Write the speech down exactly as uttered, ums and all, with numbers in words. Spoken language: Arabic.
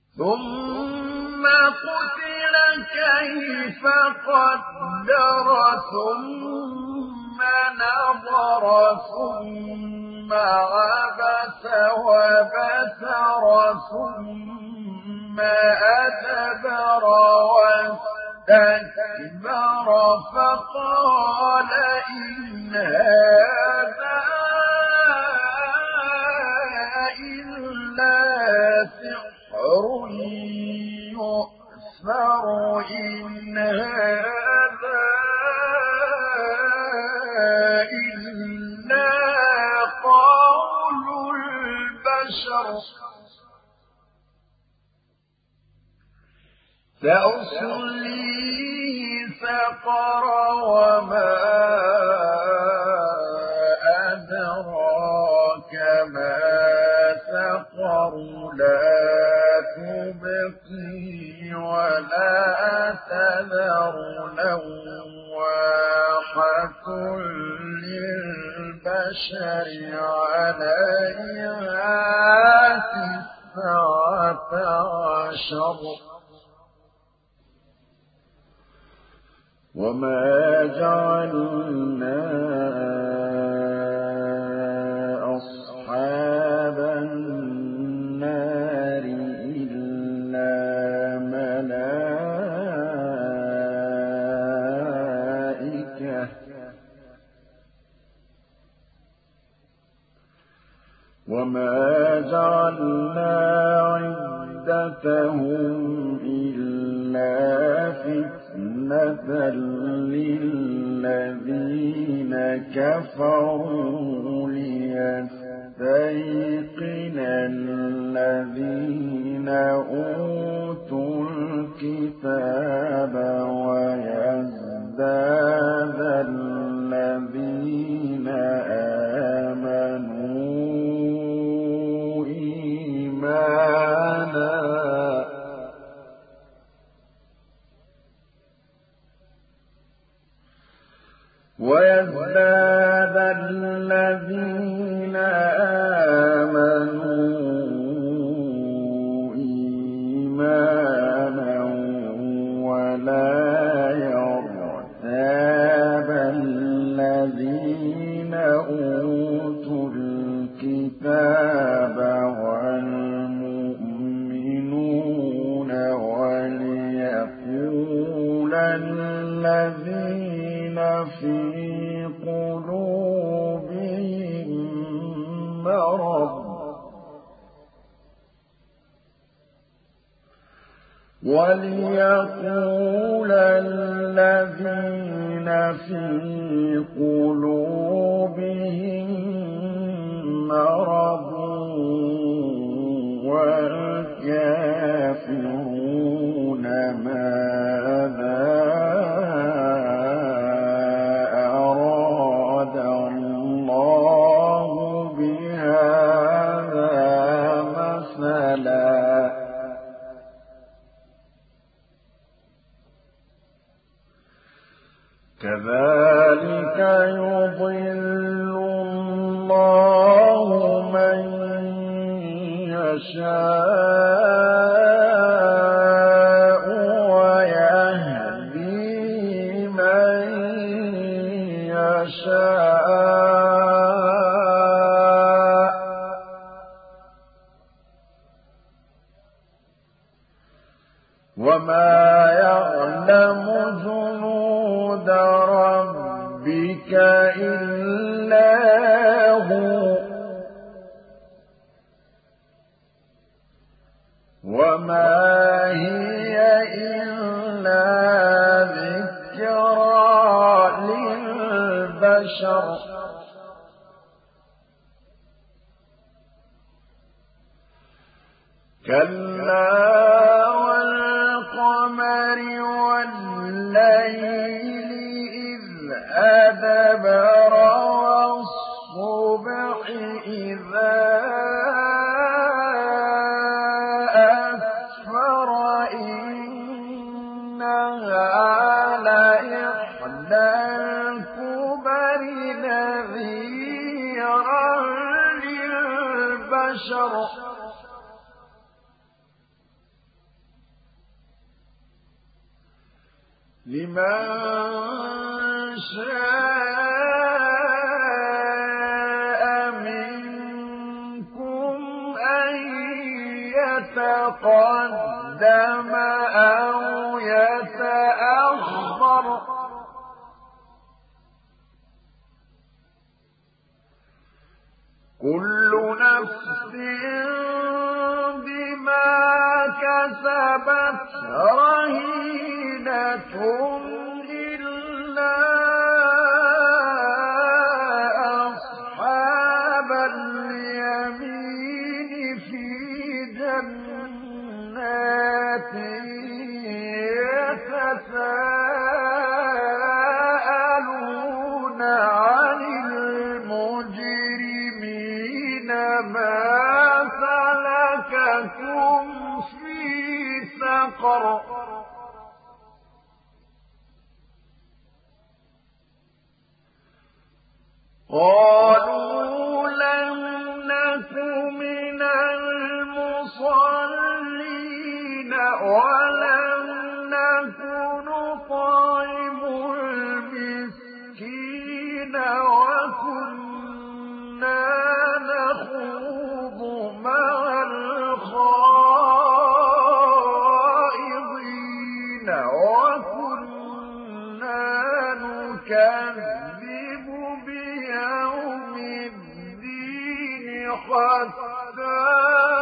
ثم قتل كيف قدر ثم نظر ثم عبس وبسر ثم أدبر واستكبر فقال إن هذا إلا سحر يؤثر إن هذا إلا قول البشر سأصليه سقر وما أدراك ما سقر لا تبقي ولا تذر لواحة للبشر عليها تسعة عشر وما جعلنا أصحاب النار إلا ملائكة وما جعلنا عدتهم إلا فتنة للذين كفروا ليستيقن الذين أوتوا الكتاب ويزداد الذين آمنوا إيمانا ويزداد الذين آمنوا إيمانا ولا يرتاب الذين أوتوا الكتاب والمؤمنون وليقول الذين في قلوبهم مرض وليقول الذين في قلوبهم مرض والكافرون ماذا أراد الله بهذا مثلا كذلك يضل الله من يشاء ويهدي من يشاء وما يعلم جنود ربك إلا هو وما هي إلا ذكرى للبشر كلا والقمر والليل إذ أدبر والصبح إذا أسفر إنها لإحدى الكبر نذيرا للبشر لمن شاء منكم أن يتقدم أو يتأخر كل نفس بما كسبت رهينة إلا أصحاب اليمين في جنات يتساءلون عن المجرمين ما سلككم في سقر قالوا لم نك من المصلين ولم نك نطعم المسكين وكنا نخوض مع الخائضين وكنا نكذب بيوم الدين حتى